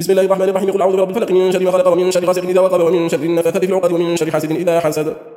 بسم الله الرحمن الرحيم. قل أعوذ برب الفلق من شر ما خلق ومن شر غاسق إذا وقب ومن شر النفاثات في العقد ومن شر حاسد إذا حسد.